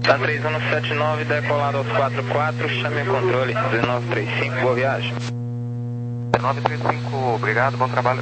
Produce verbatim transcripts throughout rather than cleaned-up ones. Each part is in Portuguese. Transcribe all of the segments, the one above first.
Tá três um sete nove, decolado aos quatro quatro, chame o controle, dezenove trinta e cinco, boa viagem. dezenove trinta e cinco, obrigado, bom trabalho.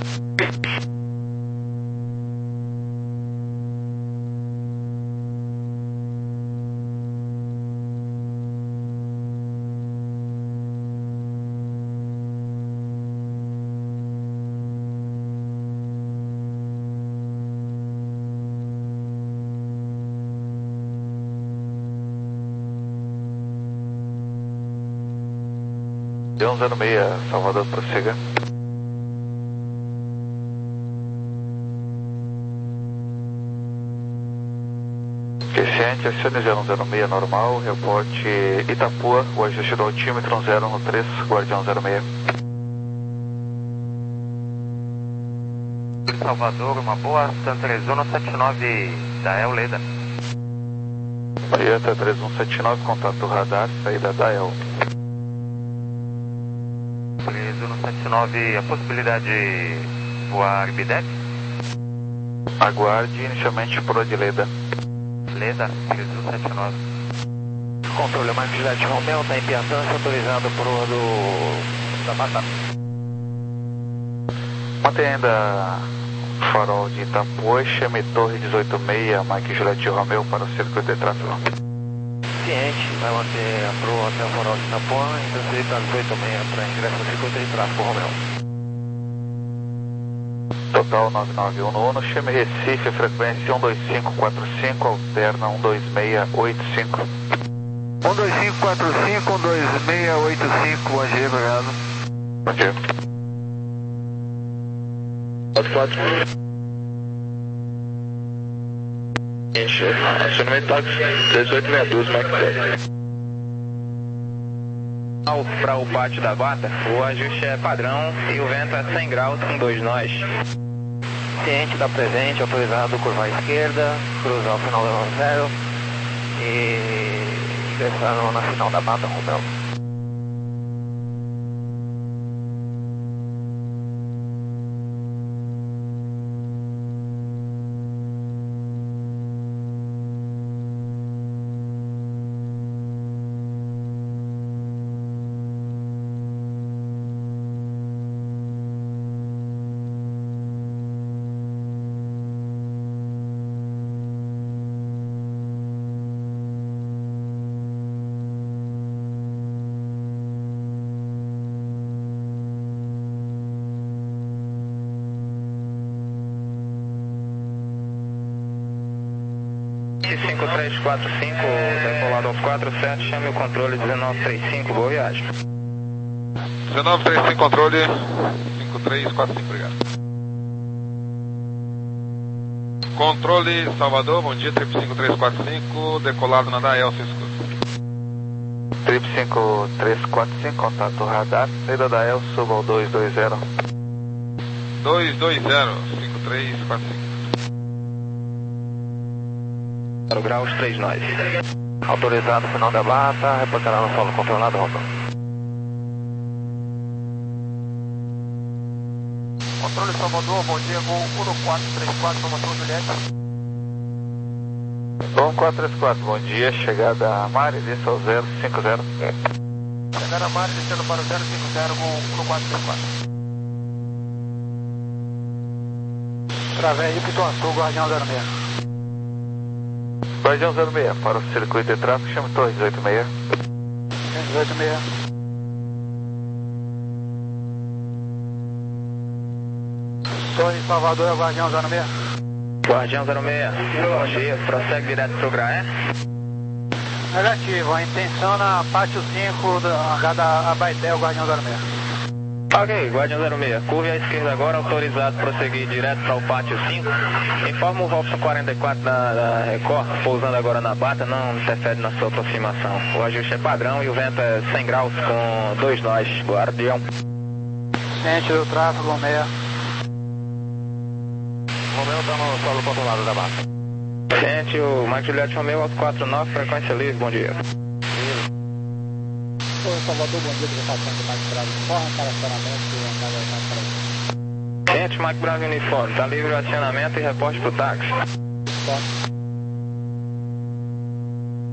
D um zero seis, Salvador, prossiga. Ciente, acione zero um zero seis normal, reporte Itapua, o ajuste do altímetro um zero um três, Guardião zero seis. Salvador, uma boa, Santa três um sete nove, da El Leda. Toyota três um sete nove, contato radar, saída da El. três um sete nove, a possibilidade de voar Bidex? Aguarde inicialmente por de Leda. Leda, três um sete nove. Controle Mike Juliette Romeo, está em Piatã, autorizado por do da Batata. Mantém ainda farol de Itapuã e chame Torre dezoito seis, Mike Juliette Romeo para o circuito de tráfego. Ciente, vai manter a proa até o farol de Itapuã e transferir para dezoito seis para ingresso no circuito de tráfego, Romeo. Total nove nove um no Uno, chame Recife, frequência um dois cinco quatro cinco, alterna um dois seis oito cinco. um dois cinco quatro cinco, um dois seis oito cinco, bom dia, obrigado. Bom dia. quatro quatro. Acionamento táxi dezoito sessenta e dois, Max. Para o pátio da Bata, o ajuste é padrão e o vento é cem graus com dois nós. Ciente da presente, autorizado curvar à esquerda, cruzar o final da zero e ingressar na final da Bata, Romeu. cinco três quatro cinco, decolado aos quatro sete, chame o controle dezenove trinta e cinco, boa viagem. dezenove trinta e cinco, controle cinco três quatro cinco, obrigado. Controle Salvador, bom dia, trip cinco três quatro cinco, decolado na Dael, se escuta. Trip cinco três quatro cinco, contato radar, saída da El, suba ao dois dois zero. dois dois zero, cinco três quatro cinco. zero graus, três nós. Autorizado, final da Bata, reportará no solo controlado, Romeu. Controle Salvador, bom dia, voo um quatro três quatro, formação Juliette. um quatro três quatro, bom dia, chegada a Mari, desça ao zero cinco zero. Chegada a Mari, descendo para o zero cinco zero, voo um quatro três quatro. Través de Pituaçu, Guardião zero seis. Guardião zero seis, para o circuito de tráfego, chame Torre dezoito seis. dezoito seis. Torre Salvador, é Guardião zero seis. Guardião zero seis, bom dia, prossegue direto para o Graé? Negativo, a intenção na pátio cinco da, da Abaitel, Guardião zero seis. Ok, Guardião zero seis, curve à esquerda agora, autorizado prosseguir direto para o pátio cinco. Informa o Robson quarenta e quatro da, da Record, pousando agora na Bata, não interfere na sua aproximação. O ajuste é padrão e o vento é cem graus com dois nós, Guardião. Ciente do tráfego, Romeo. Romeo está no solo controlado da Bata. Ciente, o Mike Juliette Romeo aos quatro nove, frequência livre, bom dia. Salvador, bom dia, deputação do Mike Bravo Uniforme, para acionamento e andada para aí. Ciente, Mike Bravo Uniforme, está livre o acionamento e reporte para o táxi. Bom.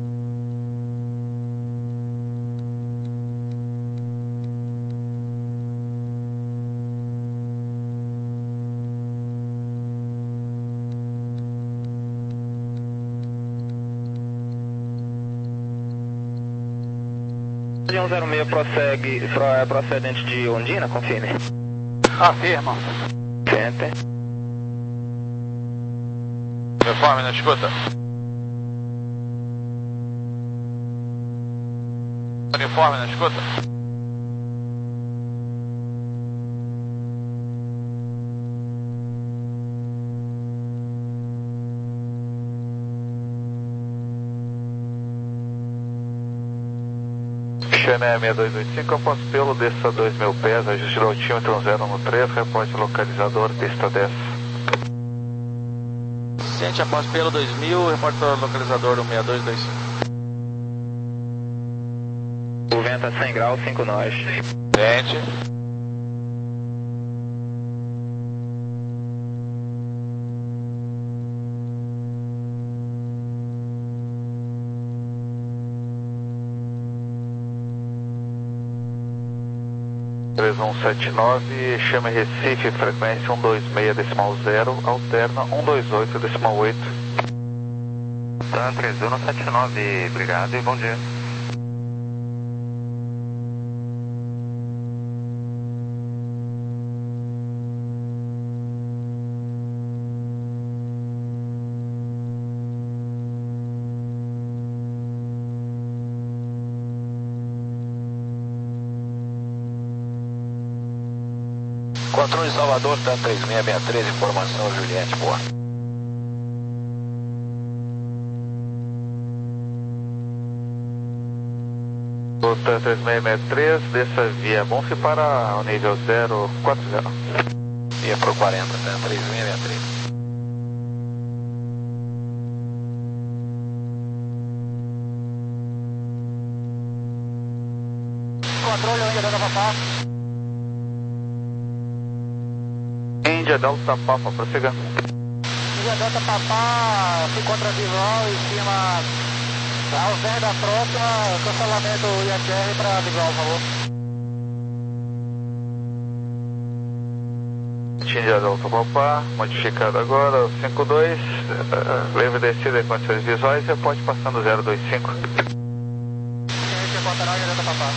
Guardião zero seis prossegue, pro, é procedente de Ondina, confirme. Afirma. Center. Uniforme na escuta. Uniforme na escuta. Xané seis dois oito cinco, após pelo, desça dois mil pés, ajuste do altímetro zero um três, reporte localizador, pista dez. Ciente após pelo dois mil, reporte localizador do seis dois dois cinco. O vento a cem graus, cinco nós. Ciente. três um sete nove, chame Recife, frequência um dois seis decimal zero, alterna um dois oito decimal oito. Tá, três um sete nove, obrigado e bom dia. Controle Salvador, tá três seis seis três, informação Juliette, boa. Tá três seis seis três, desça via Bonfe para o nível zero quatro zero. Via pro quarenta, tá três seis seis três. Controle, Índia Delta Papá. Índia Delta Papa, prossiga. Índia Delta Papá, se encontra visual em cima, aos dez da próxima, cancelamento I H R para visual, por favor. Índia Delta Papa, modificado agora, cinco dois, uh, livre descida em condições visuais, reporte passando zero dois cinco. Ciente, Pantanal, Índia Delta Papá.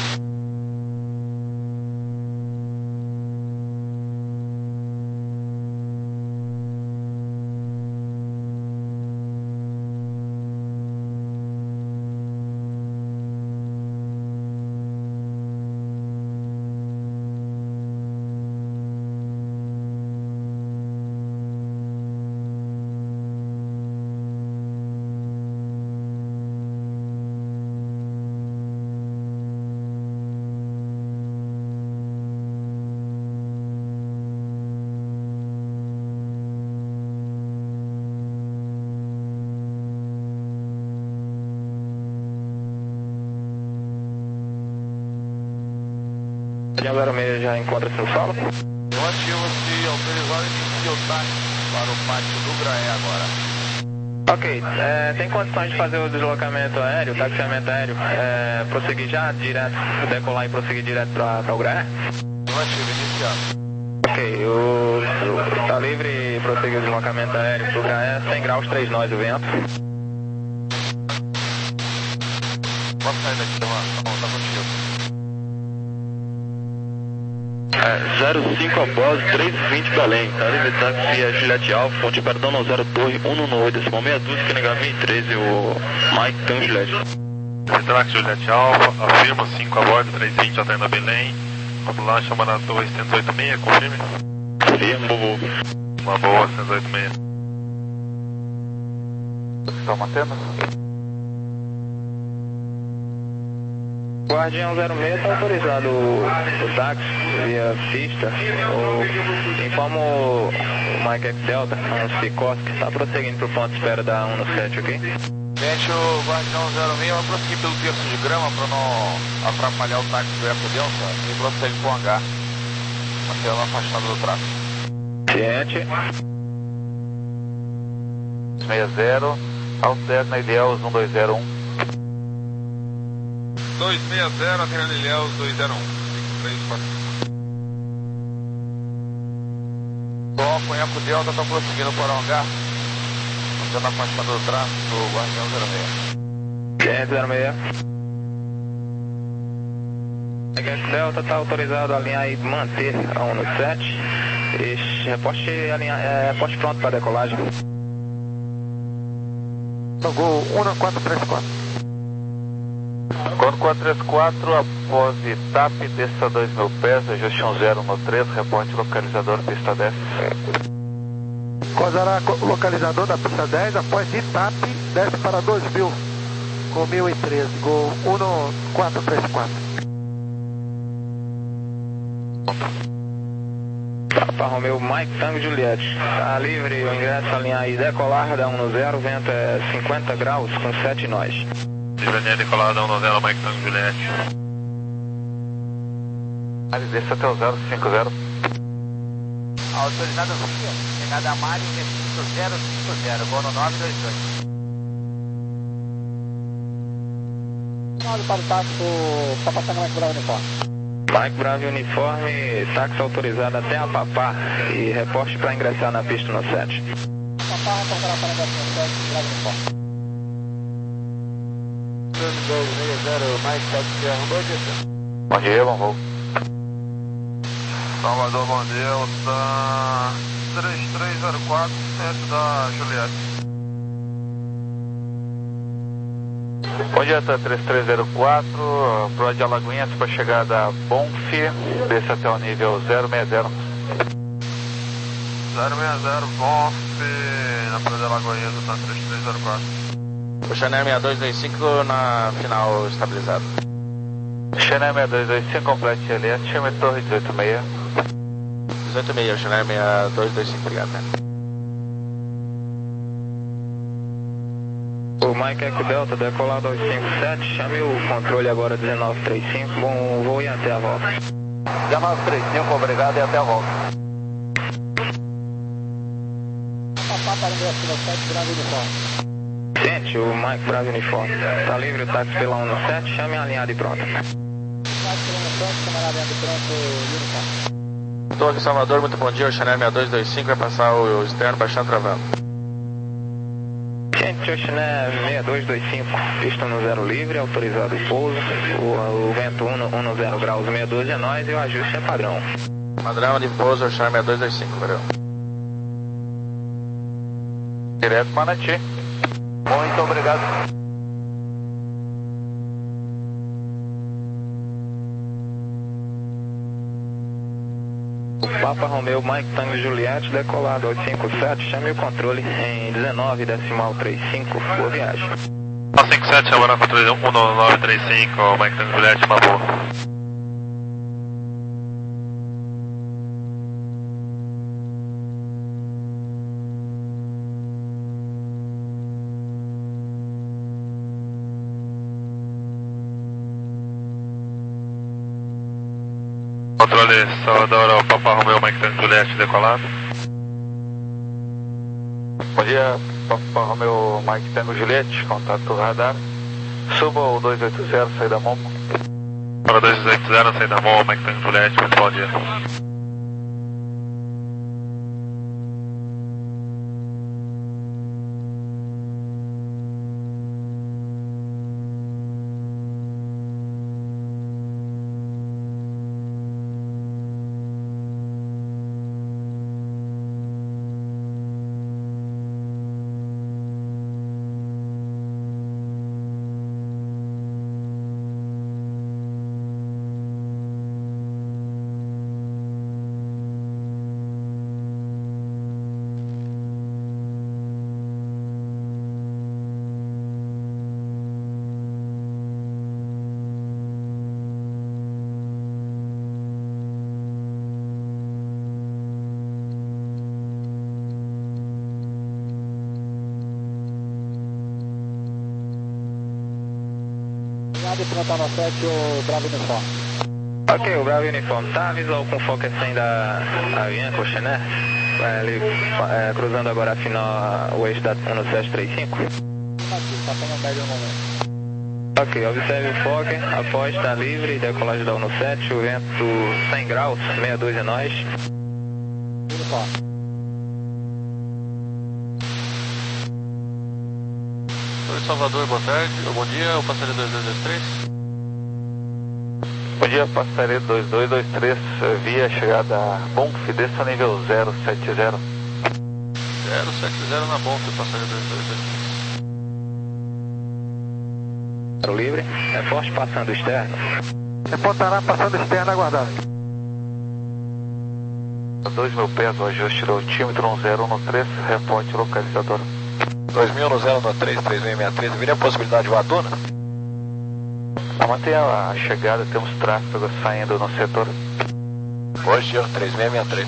Guardião zero seis já encontra-se no solo? Eu ativo-se autorizado e inicio o táxi para o pátio do Graé agora. Ok, é, tem condições de fazer o deslocamento aéreo, o taxiamento aéreo, é, prosseguir já direto, decolar e prosseguir direto para o Graé? Eu ativo, iniciando. Ok, o, o, tá livre e prosseguir o deslocamento aéreo para o Graé, cem graus, três nós o vento. Posso sair daqui, mano? Não, tá contigo. É, zero cinco após, três vinte Belém, tá livre táxi via Juliette Alfa, fonte perdão no zero Torre, um no oito, decimal seis doze, que nega mil e treze, o Mike tem um Juliette. Retrax Juliette Alfa, afirma cinco a bordo, três vinte atenda Belém, ambulância chamando a torre cento e oitenta e seis, confirme. Firme, bobo. Uma boa, cento e oitenta e seis. Estão mantendo? Guardião zero seis está autorizado o, o táxi via pista. O, informa o, o Mike X Delta, um Cicosk, que está prosseguindo para o ponto de espera da um no sete, ok? Gente, o Guardião zero seis vai prosseguir pelo terço de grama para não atrapalhar o táxi do Eco Delta e prossegue para o hangar, mantendo afastado do tráfego. Ciente. sessenta, alterna Ilhéus um dois zero um. dois seis zero, atendendo Ilhéus dois zero um. cinco três quatro. Bom, o Eco Delta está prosseguindo para o hangar, mantendo afastado do tráfego do Guardião zero seis. Ciente, zero seis. Mike Delta está autorizado a alinhar e manter a um no sete. E reposte, alinha, é, reposte pronto para decolagem. Gol um quatro três quatro. Quando quatro três quatro, após I T A P, desça dois mil pés, ajuste um zero no três, reporte localizador pista dez. Qual será o localizador da pista dez? Após I T A P, desce para dois mil, com mil e treze, gol um quatro três quatro. Papa Romeo Mike Tango Juliette. Está livre o ingresso, alinhar e decolar, da um no zero, vento é cinquenta graus com sete nós. Livre decolada um no zero, Mike Tango Juliette. Desça até o zero cinco zero. Autorizado via, chegada a Mário, registro zero cinco zero, gol no nove dois dois. Nove para o táxi, Papa Tango Mike Bravo Uniforme. Mike Bravo Uniforme, táxi autorizado até a Papá e reporte para ingressar na pista no sete. Papá, reportará para ingressar no sete, Bravo Uniforme. dois seis zero, Mike Taxi, arrombou disso. Bom dia, bom voo. Salvador, bom dia, tá três três zero quatro, centro da Juliette. Bom dia, tá três três zero quatro, pro de Alagoinhas para chegada Bonf, desça até o nível zero seis zero. zero seis zero, Bonf, na Praia de Alagoinhas, tá três três zero quatro. O Chanel seis dois dois cinco na final estabilizado. Chanel seis dois dois cinco, complete ali, chame torre dezoito seis. dezoito seis, o Chanel seis dois dois cinco, obrigado. Né? O Mike Eco Delta decolado aos cinco sete, chame o controle agora dezenove trinta e cinco, bom voo e até a volta. dezenove trinta e cinco, obrigado e até a volta. Papá para ingresso no sete, Bravo Uniforme. Gente, o Mike Bravo Uniforme. Está livre o táxi pela um no sete, chame a alinhada e pronto. Táxi pela um no sete, camarada de pronto, Uniforme. Torre Salvador, muito bom dia, o Chanel seis dois dois cinco vai passar o externo baixando travando. Gente, o Chanel seis dois dois cinco, pista no zero livre, autorizado o pouso, o, o vento um no, um no zero graus, meia doze é nós e o ajuste é padrão. Padrão de pouso, o Chanel seis dois dois cinco, valeu. Direto Manati. Muito obrigado. O Papa Romeo Mike Tango Juliette decolado aos cinco sete, chame o controle em dezenove decimal trinta e cinco, boa viagem. cinco sete, chamando a controle um nove três cinco, Mike Tango Juliette, uma boa. Controle Salvador ao Papa Romeo Mike Tango Juliette decolado. Bom dia, Papa Romeo Mike Tango Juliette, contato radar. Suba o dois oito zero, saída Momo. Para dois oito zero, saída Momo, Mike Tango Juliette, muito bom dia. De pronto no sete, o Bravo Uniforme. Ok, o Bravo Uniforme. Tá visual com foco cem da Avianca, Chanel? Ele é, cruzando agora a final, o eixo da um sete três cinco. Aqui, passando médio no momento. Ok, observe o foco, após está livre, decolagem da um sete, o vento cem graus, meia doze é nós. Uniforme. Oi, Salvador, boa tarde, bom dia, o passageiro dois dois dois três. Bom dia, passaria dois dois dois três, via chegada Bonf, desça nível zero sete zero. zero sete zero na Bonf, passaria dois dois dois três. Livre, é forte passando externo. Reportará passando externo, aguardado. dois mil pés, o ajuste do altímetro um zero um três, reporte localizador. dois mil no zero um três, três seis seis três, viria a possibilidade de voadora? Não, mantenha a chegada, temos tráfego saindo no setor. Hoje, três seis seis três.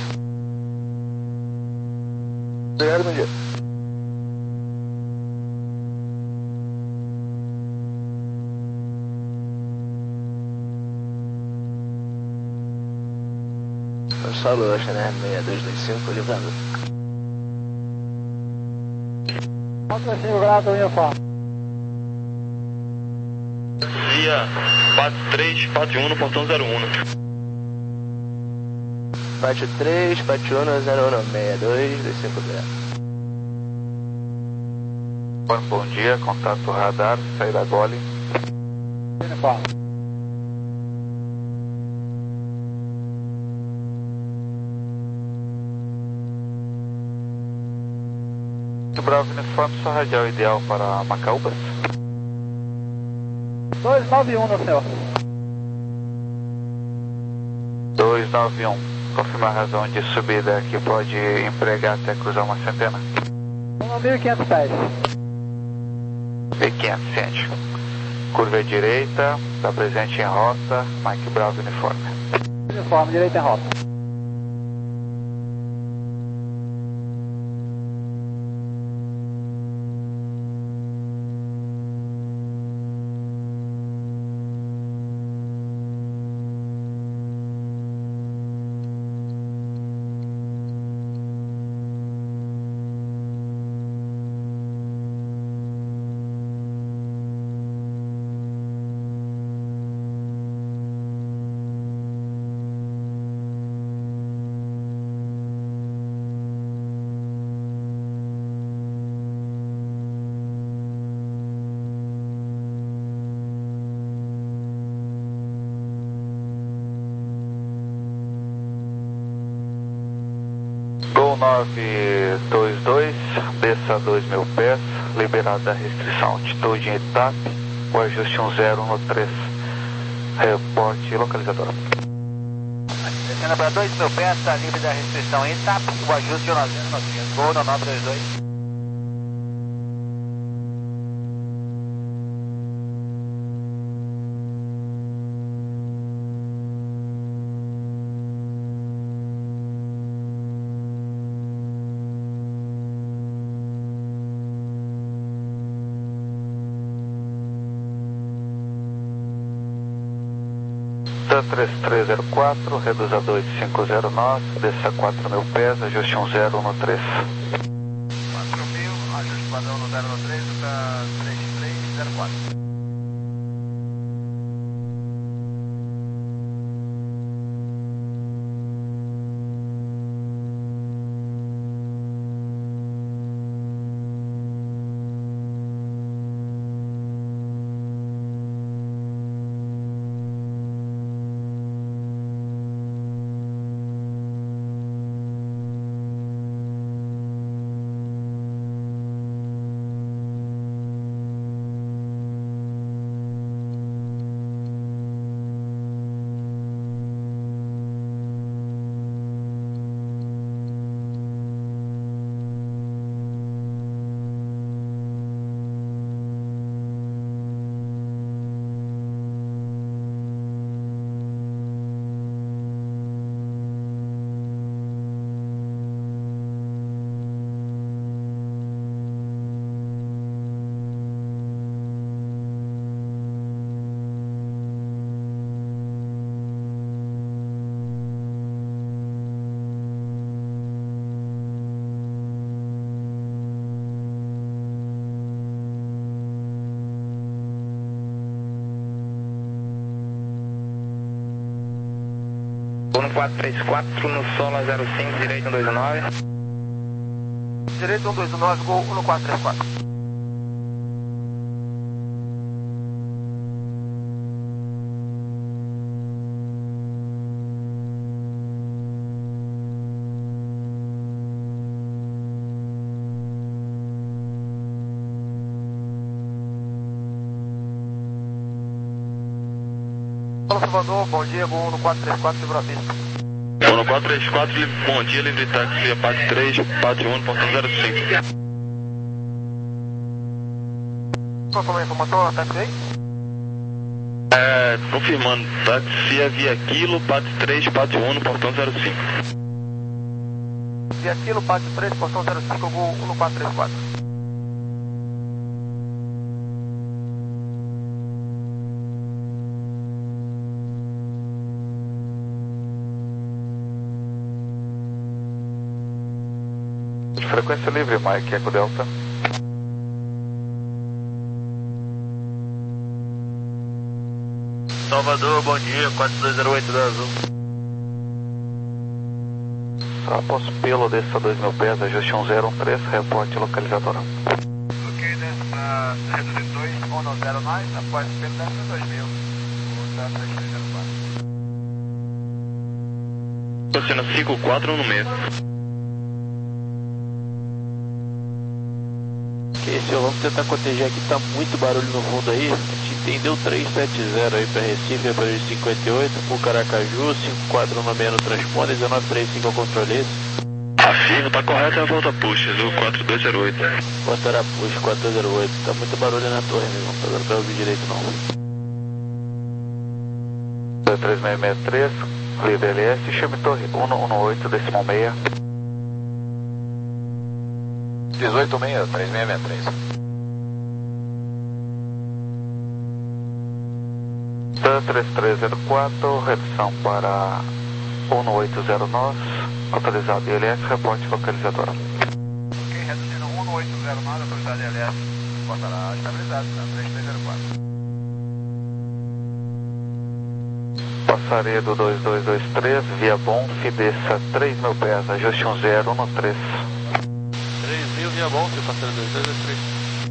Obrigado, bom dia. Saúde, hoje, né? seis dois dois cinco, livrando. quatro cinco graus, uniforme. Via quatro três quatro um no portão zero um. quatro três quatro um zero um seis dois dois cinco zero. Bom, bom dia, contato radar, saída Gole. Uniforme. Bravo uniforme, sua radial ideal para Macaúbas. dois nove um no céu. dois nove um, confirma a razão de subida que pode empregar até cruzar uma centena. mil e quinhentos pés. mil e quinhentos, ciente. Curva à direita, está presente em rota, Mike Bravo uniforme. Uniforme, direita em rota. nove dois dois, desça dois mil pés, liberada a restrição altitude em Itap, o ajuste um zero um três, reporte localizador. Descendo para dois mil pés, está livre da restrição em Itap, o ajuste um zero um três, gol no nove dois dois. três três zero quatro, reduz a dois cinco zero nove, desça quatro mil pés, ajuste um zero um três. quatro mil, ajuste padrão no zero um três, está três três zero quatro. um quatro três quatro no Sola zero cinco, direito um dois nove. Direito um dois nove, gol um quatro três quatro. Fala, Salvador, bom dia, Gol um quatro três quatro, Livre Pista. um quatro três quatro, bom dia, livre táxi, Apache três, Apache um, portão zero cinco. Qual foi a informação, táxi aí? É, confirmando, táxi é via Quilo, Apache três, Apache um, portão zero cinco. Via Quilo, Apache três, portão zero cinco, Gol um quatro três quatro. Frequência livre, Mike, Eco Delta. Salvador, bom dia, quatro dois zero oito da Azul. Após pelo dessa dois mil pés, ajuste um zero um três, reporte localizadora. Ok, dessa reduzindo dois, um zero nove, após pelo dessa dois mil, o três três zero quatro. Cena cinco quatro no meio. Esse vamos tentar cotejar aqui, tá muito barulho no fundo aí. A gente entendeu três sete zero aí para Recife, para cinquenta e oito, Pucaracaju, cinco quatro um seis no transponder, dezenove trinta e cinco ao controlete. Afirmo, tá correto, é a volta push, Azul quatro dois zero oito. Volta era push, quatro dois zero oito, tá muito barulho na torre, meu irmão, tá dando pra ouvir direito não. dois três seis seis três, livre L S, chame torre um um oito, decimal seis. dezoito seis, três seis seis três. Dan três três zero quatro, redução para um oito zero nove, autorizado I L S, reporte localizadora. Ok, reduzindo um oito zero nove, autorizado I L S, botará estabilizado, tá? três três zero quatro. Passaria do dois dois dois três, via Bonf, desça três mil pés, ajuste um zero um três. três mil via bom, você passando dois dois dois três.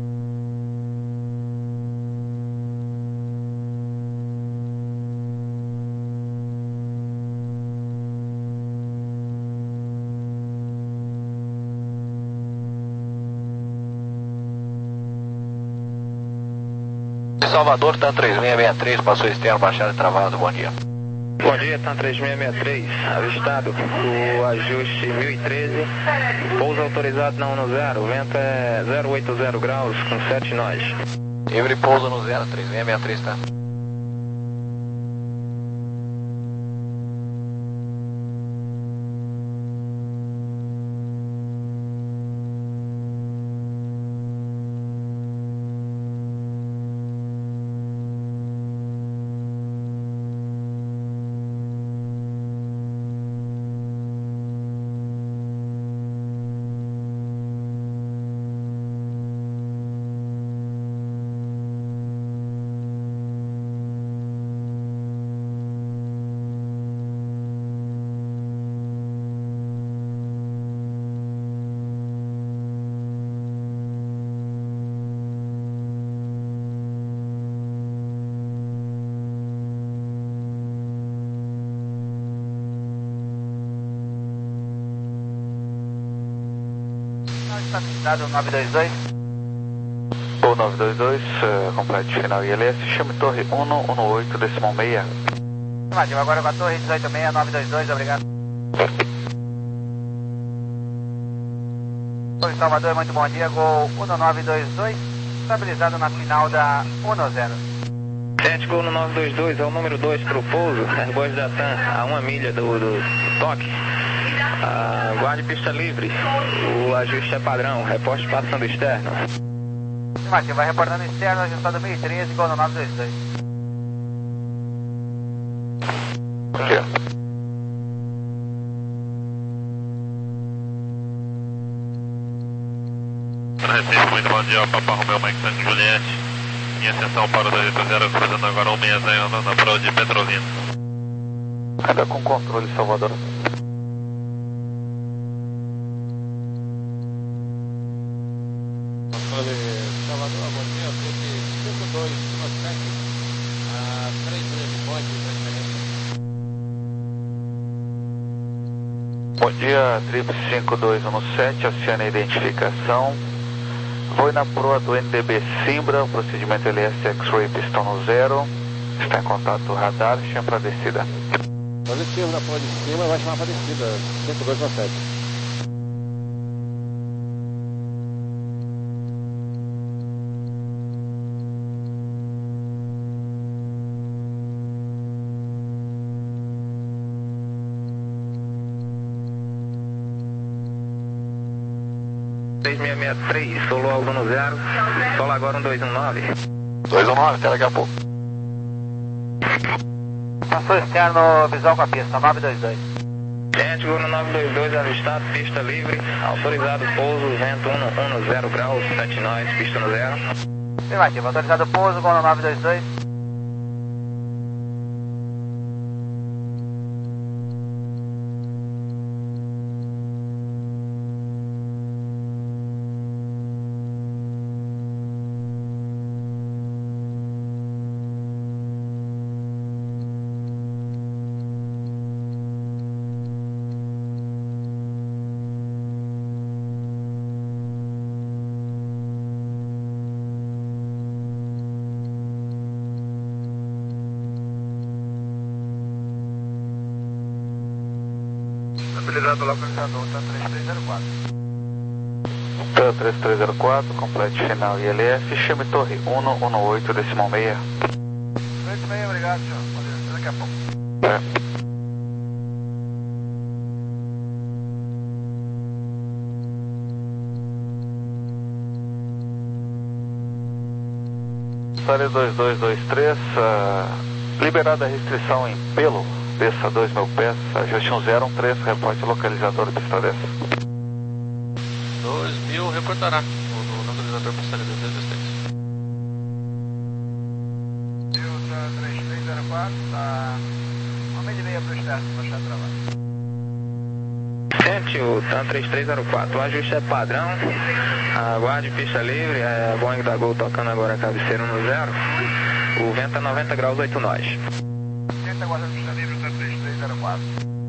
Salvador, TAM três seis seis três, passou externo, baixado e travado, bom dia. Bom dia, TAM três seis seis três, avistado, o ajuste mil e treze, pouso autorizado na um zero, o vento é zero oito zero graus com sete nós. Livre pouso no zero, três seis seis três, tá? Dado nove dois dois. O nove dois dois, uh, completo final I L S, chame torre um um oito, decimal seis. Afirmativo, agora com a torre dezoito seis nove dois dois, obrigado. Torre Salvador, muito bom dia, Gol um nove dois dois, estabilizado na final da um zero. Sente Gol no nove dois dois, é o número dois para o pouso, Airbus da TAM, a uma milha do, do toque. Ah, guarde pista livre, o ajuste é padrão, reporte passando externo. Afirmativo, vai reportando externo, ajustado mil e treze, Gol no nove dois dois. Ok. Recife, muito bom dia, Papa Romeo, Mike Tango Juliette. Em ascensão para o dois oito zero, cruzando agora um seis zero na prova de Petrolina. Ainda com controle, Salvador. Salvador, bom dia, cinco dois um sete, três três pode, Bom dia, Trip cinco dois um sete, aciona a identificação. Vou na proa do N D B Simbra, procedimento L S X-Ray pistão no zero. Está em contato radar, chama para descida. Positivo na ponta de cima, vai chamar para descida, cinco dois um sete. seis seis seis três, solo algo no zero, solo agora um dois um nove. dois um nove, até daqui a pouco. Passou externo, visual com a pista, nove dois dois. Gente, no nove dois dois, avistado, pista livre, autorizado pouso, vento um no zero graus, sete nós, pista no zero. Afirmativo, autorizado pouso, gol no nove dois dois. Estabilizado o localizador, tá três três zero quatro. T três três zero quatro, complete final I L F, chame torre um um oito, decimal seis. oito seis, obrigado, senhor. Pode ir, daqui a pouco. É. Série dois dois dois três, uh, liberada a restrição em pelo, desça dois mil pés, ajuste um zero um três, reporte localizador pista dez. dois mil reportará o localizador pista dez dois três. Delta três três zero quatro, tá uma meia e meia para o externo, baixar trabalho. Gente, o TAM três três zero quatro, o ajuste é padrão, aguarde pista livre, a Boeing da Gol tocando agora a cabeceira no zero, o vento é noventa graus, oito nós. Tenta aguardar pista livre, TAM três três zero quatro.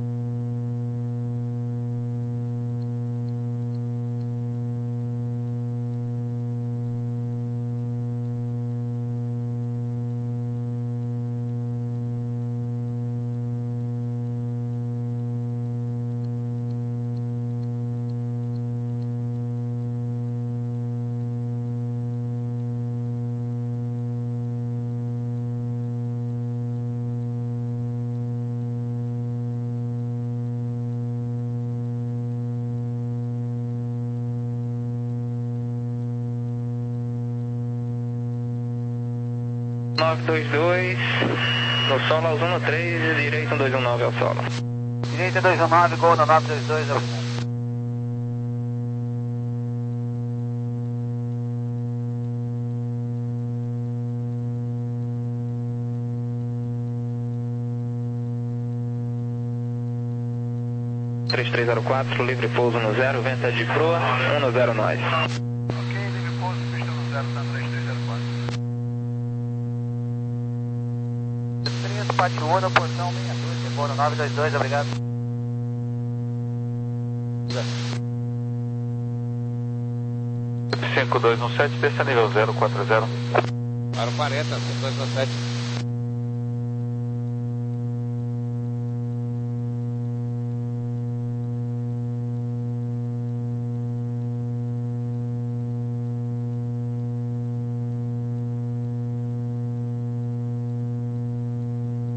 nove dois dois, no solo aos um no três e direito um dois um nove ao solo. Direita dois um nove, gol no nove dois dois, obrigado. três três zero quatro, livre pouso no zero, vento é de proa, um no zero nós. Ok, livre pouso, pista no zero, TAM três três zero quatro. Pátio um, portão sessenta e dois, gol no nove dois dois, obrigado. cinco dois um sete, desça nível zero quatro zero. Para o quarenta, cinco dois um sete.